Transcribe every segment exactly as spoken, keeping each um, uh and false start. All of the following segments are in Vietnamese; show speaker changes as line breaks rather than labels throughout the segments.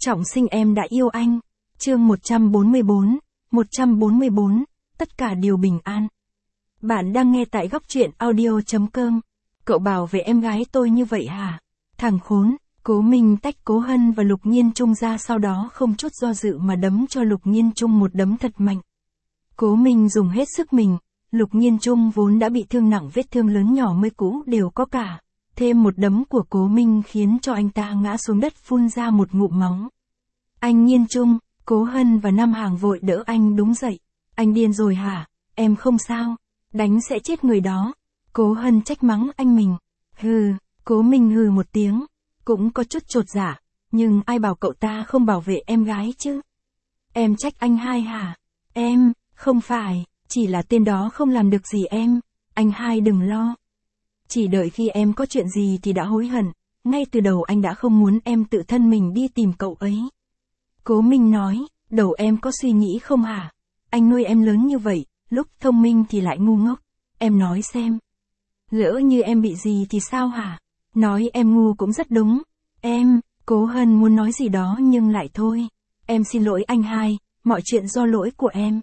Trọng sinh em đã yêu anh. Chương một trăm bốn mươi bốn, một trăm bốn mươi bốn, tất cả đều bình an. Bạn đang nghe tại góc truyện audio.com. Cậu bảo vệ em gái tôi như vậy hả? Thằng khốn. Cố Minh tách Cố Hân và Lục Nhiên Trung ra, sau đó không chút do dự mà đấm cho Lục Nhiên Trung một đấm thật mạnh. Cố Minh dùng hết sức mình, Lục Nhiên Trung vốn đã bị thương nặng, vết thương lớn nhỏ mới cũ đều có cả. Thêm một đấm của Cố Minh khiến cho anh ta ngã xuống đất phun ra một ngụm máu. Anh Nhiên Trung, Cố Hân và Nam Hàng vội đỡ anh đứng dậy. Anh điên rồi hả? Em không sao. Đánh sẽ chết người đó. Cố Hân trách mắng anh mình. Hừ, Cố Minh hừ một tiếng. Cũng có chút chột dạ, nhưng ai bảo cậu ta không bảo vệ em gái chứ? Em trách anh hai hả? Em, không phải, chỉ là tên đó không làm được gì em. Anh hai đừng lo. Chỉ đợi khi em có chuyện gì thì đã hối hận. Ngay từ đầu anh đã không muốn em tự thân mình đi tìm cậu ấy. Cố Minh nói, đầu em có suy nghĩ không hả? Anh nuôi em lớn như vậy, lúc thông minh thì lại ngu ngốc. Em nói xem. Lỡ như em bị gì thì sao hả? Nói em ngu cũng rất đúng. Em, Cố Hân muốn nói gì đó nhưng lại thôi. Em xin lỗi anh hai, mọi chuyện do lỗi của em.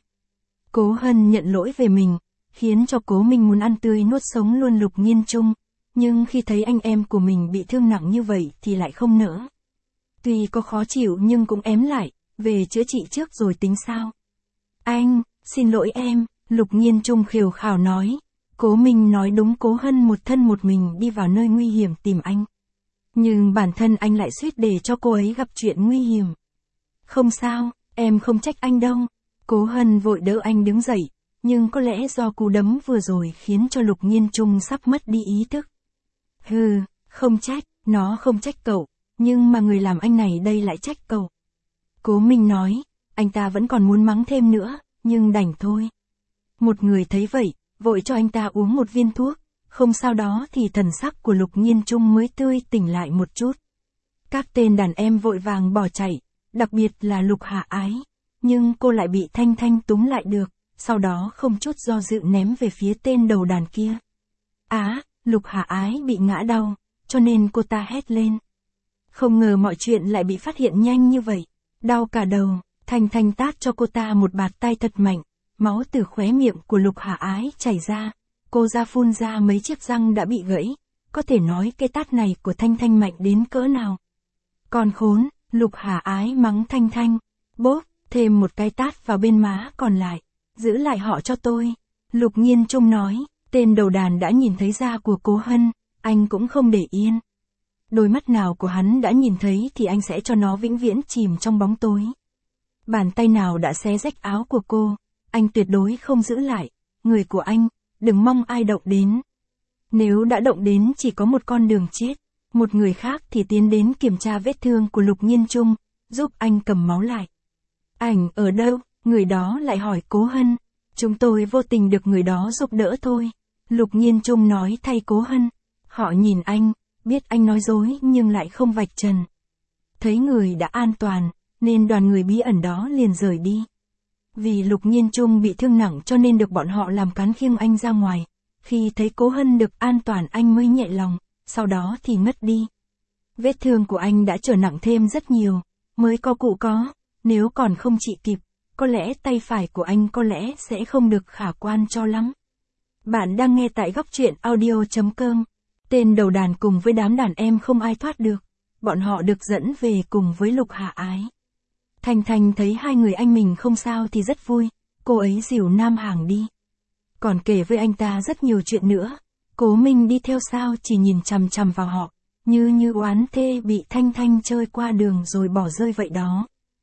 Cố Hân nhận lỗi về mình, khiến cho Cố Minh muốn ăn tươi nuốt sống luôn Lục Nhiên Trung. Nhưng khi thấy anh em của mình bị thương nặng như vậy thì lại không nỡ. Tuy có khó chịu nhưng cũng ém lại, về chữa trị trước rồi tính sao. Anh, xin lỗi em, Lục Nhiên Trung khều khào nói. Cố Minh nói đúng, Cố Hân một thân một mình đi vào nơi nguy hiểm tìm anh. Nhưng bản thân anh lại suýt để cho cô ấy gặp chuyện nguy hiểm. Không sao, em không trách anh đâu. Cố Hân vội đỡ anh đứng dậy, nhưng có lẽ do cú đấm vừa rồi khiến cho Lục Nhiên Trung sắp mất đi ý thức. Hừ, không trách, nó không trách cậu, nhưng mà người làm anh này đây lại trách cậu. Cố Minh nói, anh ta vẫn còn muốn mắng thêm nữa, nhưng đành thôi. Một người thấy vậy, vội cho anh ta uống một viên thuốc, không sau đó thì thần sắc của Lục Nhiên Trung mới tươi tỉnh lại một chút. Các tên đàn em vội vàng bỏ chạy, đặc biệt là Lục Hạ Ái, nhưng cô lại bị Thanh Thanh túm lại được, sau đó không chút do dự ném về phía tên đầu đàn kia. Á, Lục Hạ Ái bị ngã đau, cho nên cô ta hét lên. Không ngờ mọi chuyện lại bị phát hiện nhanh như vậy, đau cả đầu, Thanh Thanh tát cho cô ta một bạt tay thật mạnh. Máu từ khóe miệng của Lục Hạ Ái chảy ra, cô ra phun ra mấy chiếc răng đã bị gãy, có thể nói cái tát này của Thanh Thanh mạnh đến cỡ nào. Còn khốn, Lục Hạ Ái mắng Thanh Thanh, bốp, thêm một cái tát vào bên má còn lại, giữ lại họ cho tôi. Lục Nhiên Trung nói, tên đầu đàn đã nhìn thấy da của Cố Hân, anh cũng không để yên. Đôi mắt nào của hắn đã nhìn thấy thì anh sẽ cho nó vĩnh viễn chìm trong bóng tối. Bàn tay nào đã xé rách áo của cô, anh tuyệt đối không giữ lại. Người của anh, đừng mong ai động đến. Nếu đã động đến chỉ có một con đường chết. Một người khác thì tiến đến kiểm tra vết thương của Lục Nhiên Trung, giúp anh cầm máu lại. Ảnh ở đâu? Người đó lại hỏi Cố Hân. Chúng tôi vô tình được người đó giúp đỡ thôi. Lục Nhiên Trung nói thay Cố Hân. Họ nhìn anh, biết anh nói dối nhưng lại không vạch trần. Thấy người đã an toàn, nên đoàn người bí ẩn đó liền rời đi. Vì Lục Nhiên Trung bị thương nặng cho nên được bọn họ làm cán khiêng anh ra ngoài. Khi thấy Cố Hân được an toàn anh mới nhẹ lòng, sau đó thì ngất đi. Vết thương của anh đã trở nặng thêm rất nhiều, mới có cụ có, nếu còn không trị kịp, có lẽ tay phải của anh có lẽ sẽ không được khả quan cho lắm. Bạn đang nghe tại góc truyện audio.com. Tên đầu đàn cùng với đám đàn em không ai thoát được, bọn họ được dẫn về cùng với Lục Hạ Ái. Thanh Thanh thấy hai người anh mình không sao thì rất vui, cô ấy dìu Nam Hàng đi. Còn kể với anh ta rất nhiều chuyện nữa, Cố Minh đi theo sau chỉ nhìn chằm chằm vào họ, như như oán thê bị Thanh Thanh chơi qua đường rồi bỏ rơi vậy đó.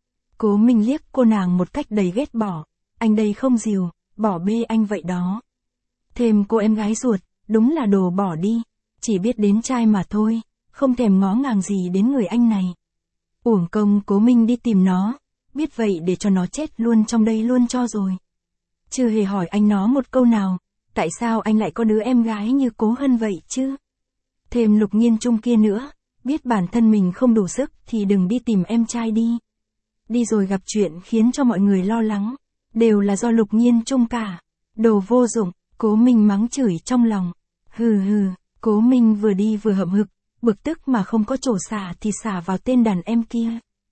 Cố Minh liếc cô nàng một cách đầy ghét bỏ, anh đây không dìu, bỏ bê anh vậy đó. Thêm cô em gái ruột, đúng là đồ bỏ đi, chỉ biết đến trai mà thôi, không thèm ngó ngàng gì đến người anh này. Uổng công Cố Minh đi tìm nó, biết vậy để cho nó chết luôn trong đây luôn cho rồi. Chưa hề hỏi anh nó một câu nào, tại sao anh lại có đứa em gái như Cố Hân vậy chứ? Thêm Lục Nhiên Trung kia nữa, biết bản thân mình không đủ sức thì đừng đi tìm em trai đi. Đi rồi gặp chuyện khiến cho mọi người lo lắng, đều là do Lục Nhiên Trung cả. Đồ vô dụng, Cố Minh mắng chửi trong lòng. Hừ hừ, Cố Minh vừa đi vừa hậm hực, bực tức mà không có chỗ xả thì xả vào tên đàn em kia.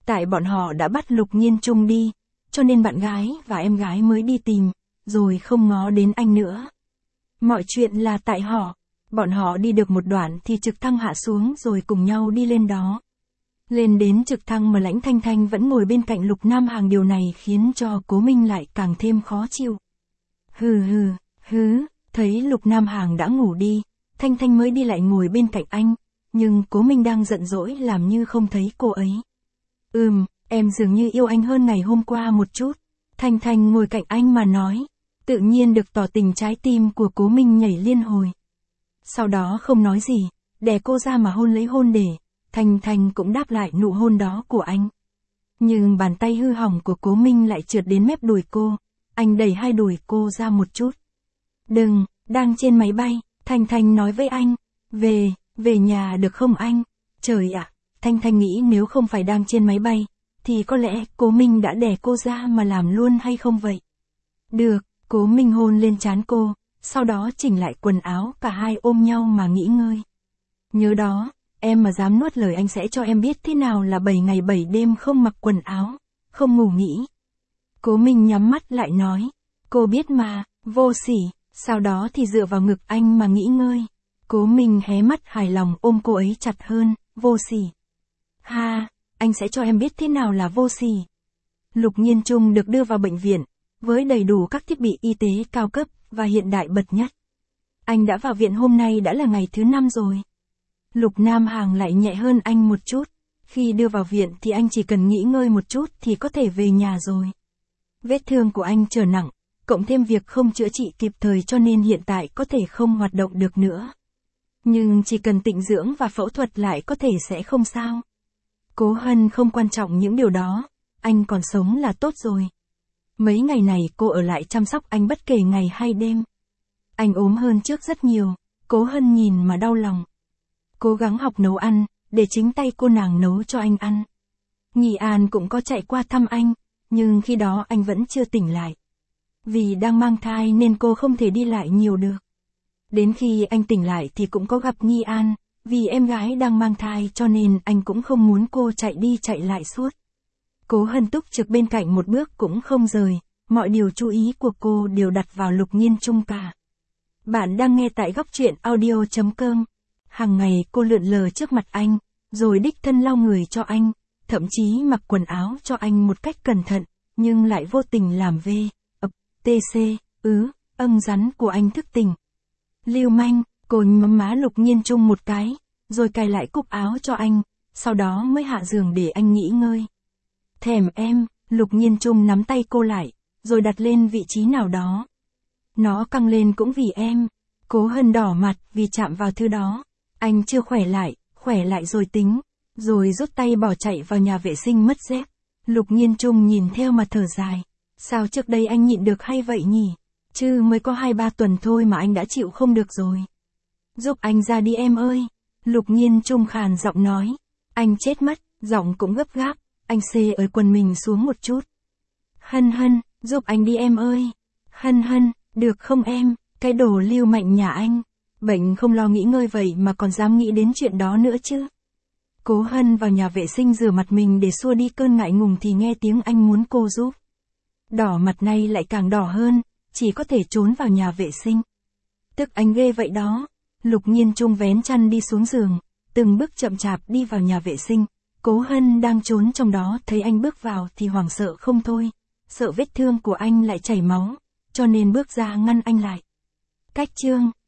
Tại bọn họ đã bắt Lục Nhiên Trung đi, cho nên bạn gái và em gái mới đi tìm, rồi không ngó đến anh nữa. Mọi chuyện là tại họ. Bọn họ đi được một đoạn thì trực thăng hạ xuống rồi cùng nhau đi lên đó. Lên đến trực thăng mà Lãnh Thanh Thanh vẫn ngồi bên cạnh Lục Nam Hàng, điều này khiến cho Cố Minh lại càng thêm khó chịu. Hừ hừ, hứ, thấy Lục Nam Hàng đã ngủ đi, Thanh Thanh mới đi lại ngồi bên cạnh anh, nhưng Cố Minh đang giận dỗi làm như không thấy cô ấy. Ừm, em dường như yêu anh hơn ngày hôm qua một chút. Thanh Thanh ngồi cạnh anh mà nói, tự nhiên được tỏ tình, trái tim của Cố Minh nhảy liên hồi. Sau đó không nói gì, đè cô ra mà hôn lấy hôn để, Thanh Thanh cũng đáp lại nụ hôn đó của anh. Nhưng bàn tay hư hỏng của Cố Minh lại trượt đến mép đùi cô, anh đẩy hai đùi cô ra một chút. Đừng, đang trên máy bay, Thanh Thanh nói với anh, về, về nhà được không anh? Trời ạ, Thanh Thanh nghĩ nếu không phải đang trên máy bay, thì có lẽ Cố Minh đã đè cô ra mà làm luôn hay không vậy? Được, Cố Minh hôn lên trán cô, sau đó chỉnh lại quần áo, cả hai ôm nhau mà nghỉ ngơi. Nhớ đó, em mà dám nuốt lời anh sẽ cho em biết thế nào là bảy ngày bảy đêm không mặc quần áo, không ngủ nghỉ. Cố Minh nhắm mắt lại nói, cô biết mà, vô sỉ, sau đó thì dựa vào ngực anh mà nghỉ ngơi. Cố Minh hé mắt hài lòng ôm cô ấy chặt hơn, vô sỉ. Ha, anh sẽ cho em biết thế nào là vô sỉ. Lục Nhiên Trung được đưa vào bệnh viện, với đầy đủ các thiết bị y tế cao cấp và hiện đại bậc nhất. Anh đã vào viện hôm nay đã là ngày thứ năm rồi. Lục Nam Hàng lại nhẹ hơn anh một chút. Khi đưa vào viện thì anh chỉ cần nghỉ ngơi một chút thì có thể về nhà rồi. Vết thương của anh trở nặng, cộng thêm việc không chữa trị kịp thời cho nên hiện tại có thể không hoạt động được nữa. Nhưng chỉ cần tịnh dưỡng và phẫu thuật lại có thể sẽ không sao. Cố Hân không quan trọng những điều đó, anh còn sống là tốt rồi. Mấy ngày này cô ở lại chăm sóc anh bất kể ngày hay đêm. Anh ốm hơn trước rất nhiều, Cố Hân nhìn mà đau lòng. Cố gắng học nấu ăn, để chính tay cô nàng nấu cho anh ăn. Nghị An cũng có chạy qua thăm anh, nhưng khi đó anh vẫn chưa tỉnh lại. Vì đang mang thai nên cô không thể đi lại nhiều được. Đến khi anh tỉnh lại thì cũng có gặp Nghị An, vì em gái đang mang thai cho nên anh cũng không muốn cô chạy đi chạy lại suốt. Cố Hân túc trực bên cạnh một bước cũng không rời, mọi điều chú ý của cô đều đặt vào Lục Nhiên Trung cả. Bạn đang nghe tại góc truyện audio chấm com. Hàng ngày cô lượn lờ trước mặt anh, rồi đích thân lau người cho anh, thậm chí mặc quần áo cho anh một cách cẩn thận, nhưng lại vô tình làm vê, ập, tc, ứ, âng rắn của anh thức tỉnh. Lưu manh, cô mấm má Lục Nhiên Trung một cái, rồi cài lại cúc áo cho anh, sau đó mới hạ giường để anh nghỉ ngơi. Thèm em, Lục Nhiên Trung nắm tay cô lại, rồi đặt lên vị trí nào đó. Nó căng lên cũng vì em. Cố Hân đỏ mặt vì chạm vào thứ đó. Anh chưa khỏe lại, khỏe lại rồi tính. Rồi rút tay bỏ chạy vào nhà vệ sinh mất dép. Lục Nhiên Trung nhìn theo mà thở dài. Sao trước đây anh nhịn được hay vậy nhỉ? Chứ mới có hai ba tuần thôi mà anh đã chịu không được rồi. Giúp anh ra đi em ơi. Lục Nhiên Trung khàn giọng nói. Anh chết mất, giọng cũng gấp gáp. Anh xê ở quần mình xuống một chút. Hân Hân, giúp anh đi em ơi. Hân Hân, được không em, cái đồ lưu mạnh nhà anh. Bệnh không lo nghỉ ngơi vậy mà còn dám nghĩ đến chuyện đó nữa chứ. Cố Hân vào nhà vệ sinh rửa mặt mình để xua đi cơn ngại ngùng thì nghe tiếng anh muốn cô giúp. Đỏ mặt này lại càng đỏ hơn, chỉ có thể trốn vào nhà vệ sinh. Tức anh ghê vậy đó. Lục Nhiên Trung vén chăn đi xuống giường, từng bước chậm chạp đi vào nhà vệ sinh. Cố Hân đang trốn trong đó thấy anh bước vào thì hoảng sợ không thôi. Sợ vết thương của anh lại chảy máu, cho nên bước ra ngăn anh lại. Cách chương